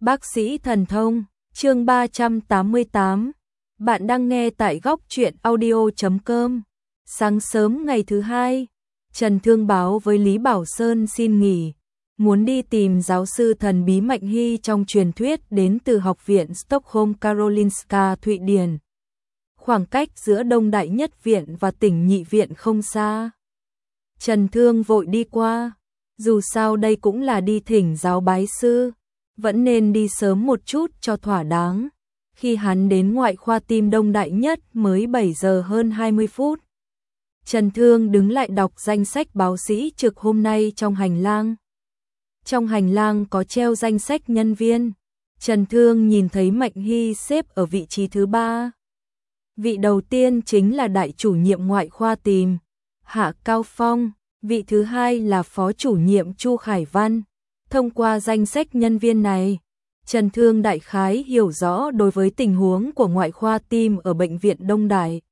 Bác sĩ thần thông, chương 388. Bạn đang nghe tại góc truyện audio.com. Sáng sớm ngày thứ hai, Trần Thương báo với Lý Bảo Sơn xin nghỉ, muốn đi tìm giáo sư thần bí Mạnh Hy trong truyền thuyết đến từ Học viện Stockholm Karolinska Thụy Điển. Khoảng cách giữa Đông Đại Nhất Viện và tỉnh Nhị Viện không xa. Trần Thương vội đi qua, dù sao đây cũng là đi thỉnh giáo bái sư, vẫn nên đi sớm một chút cho thỏa đáng. Khi hắn đến ngoại khoa tim Đông Đại Nhất mới 7 giờ hơn 20 phút. Trần Thương đứng lại đọc danh sách báo sĩ trực hôm nay trong hành lang. Trong hành lang có treo danh sách nhân viên. Trần Thương nhìn thấy Mạnh Hy xếp ở vị trí thứ 3. Vị đầu tiên chính là đại chủ nhiệm ngoại khoa tim, Hạ Cao Phong, vị thứ hai là phó chủ nhiệm Chu Khải Văn. Thông qua danh sách nhân viên này, Trần Thương đại khái hiểu rõ đối với tình huống của ngoại khoa tim ở bệnh viện Đông Đại.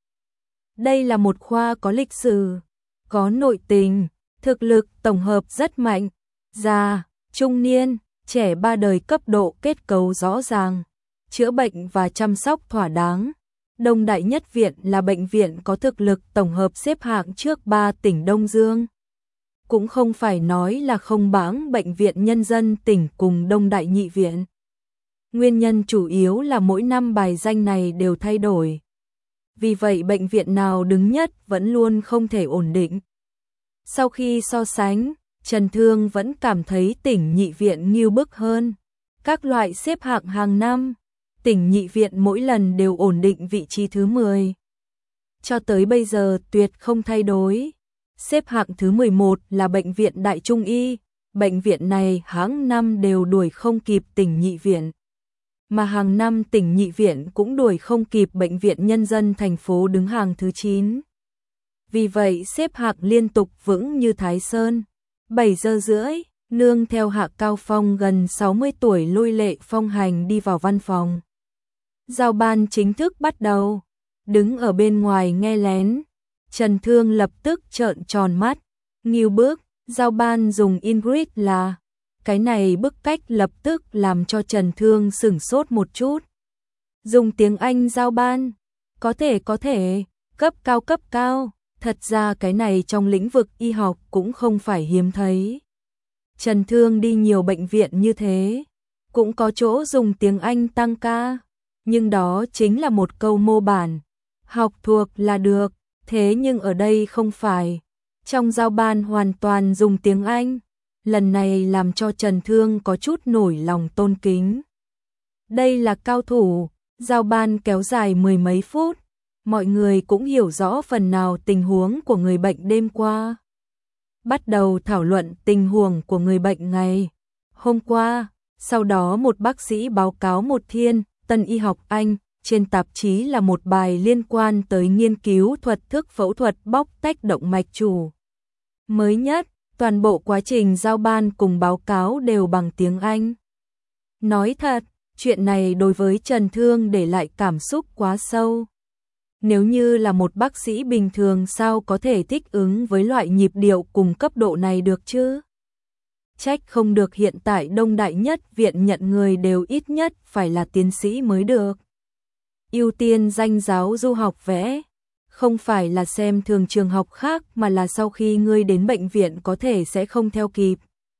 Đây là một khoa có lịch sử, có nội tình, thực lực tổng hợp rất mạnh, già, trung niên, trẻ ba đời cấp độ kết cấu rõ ràng, chữa bệnh và chăm sóc thỏa đáng. Đông Đại Nhất Viện là bệnh viện có thực lực tổng hợp xếp hạng trước 3 tỉnh Đông Dương. Cũng không phải nói là không bảng bệnh viện nhân dân tỉnh cùng Đông Đại Nhị Viện. Nguyên nhân chủ yếu là mỗi năm bài danh này đều thay đổi. Vì vậy bệnh viện nào đứng nhất vẫn luôn không thể ổn định. Sau khi so sánh, Trần Thương vẫn cảm thấy tỉnh Nhị Viện nghiêu bức hơn. Các loại xếp hạng hàng năm, tỉnh Nhị Viện mỗi lần đều ổn định vị trí thứ 10. Cho tới bây giờ tuyệt không thay đổi. Xếp hạng thứ 11 là bệnh viện Đại Trung Y, bệnh viện này hàng năm đều đuổi không kịp tỉnh Nhị Viện. Mà hàng năm tỉnh Nhị Viện cũng đuổi không kịp bệnh viện nhân dân thành phố đứng hàng thứ 9. Vì vậy xếp hạng liên tục vững như Thái Sơn. 7 giờ rưỡi, nương theo Hạ Cao Phong gần 60 tuổi lôi lệ phong hành đi vào văn phòng. Giao ban chính thức bắt đầu, đứng ở bên ngoài nghe lén. Trần Thương lập tức trợn tròn mắt, nghiêu bức, giao ban dùng Ingrid là. Cái này bức cách lập tức làm cho Trần Thương sửng sốt một chút. Dùng tiếng Anh giao ban, có thể, cấp cao, thật ra cái này trong lĩnh vực y học cũng không phải hiếm thấy. Trần Thương đi nhiều bệnh viện như thế, cũng có chỗ dùng tiếng Anh tăng ca, nhưng đó chính là một câu mô bản, học thuộc là được. Thế nhưng ở đây không phải, trong giao ban hoàn toàn dùng tiếng Anh, lần này làm cho Trần Thương có chút nổi lòng tôn kính. Đây là cao thủ, giao ban kéo dài 10 mấy phút, mọi người cũng hiểu rõ phần nào tình huống của người bệnh đêm qua. Bắt đầu thảo luận tình huống của người bệnh ngày hôm qua, sau đó một bác sĩ báo cáo một thiên, Tân Y học Anh. Trên tạp chí là một bài liên quan tới nghiên cứu thuật thức phẫu thuật bóc tách động mạch chủ. Mới nhất, toàn bộ quá trình giao ban cùng báo cáo đều bằng tiếng Anh. Nói thật, chuyện này đối với Trần Thương để lại cảm xúc quá sâu. Nếu như là một bác sĩ bình thường sao có thể thích ứng với loại nhịp điệu cùng cấp độ này được chứ? Trách không được hiện tại Đông Đại Nhất Viện nhận người đều ít nhất phải là tiến sĩ mới được. Ưu tiên danh giáo du học vẽ, không phải là xem thường trường học khác mà là sau khi ngươi đến bệnh viện có thể sẽ không theo kịp.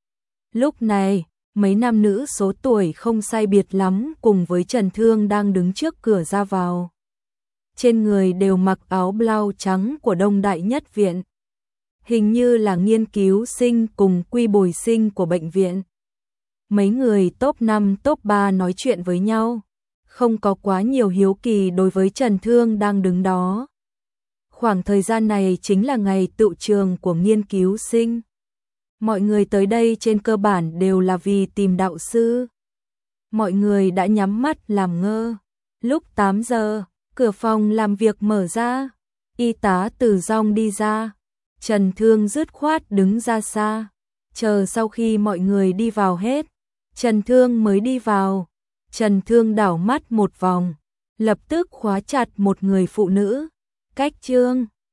Lúc này, mấy nam nữ số tuổi không sai biệt lắm cùng với Trần Thương đang đứng trước cửa ra vào. Trên người đều mặc áo blau trắng của Đông Đại Nhất Viện. Hình như là nghiên cứu sinh cùng quy bồi sinh của bệnh viện. Mấy người top 5 top 3 nói chuyện với nhau. Không có quá nhiều hiếu kỳ đối với Trần Thương đang đứng đó. Khoảng thời gian này chính là ngày tựu trường của nghiên cứu sinh. Mọi người tới đây trên cơ bản đều là vì tìm đạo sư. Mọi người đã nhắm mắt làm ngơ. Lúc 8 giờ, cửa phòng làm việc mở ra. Y tá Từ Dong đi ra. Trần Thương dứt khoát đứng ra xa. Chờ sau khi mọi người đi vào hết, Trần Thương mới đi vào. Trần Thương đảo mắt một vòng, lập tức khóa chặt một người phụ nữ. Cách Trương.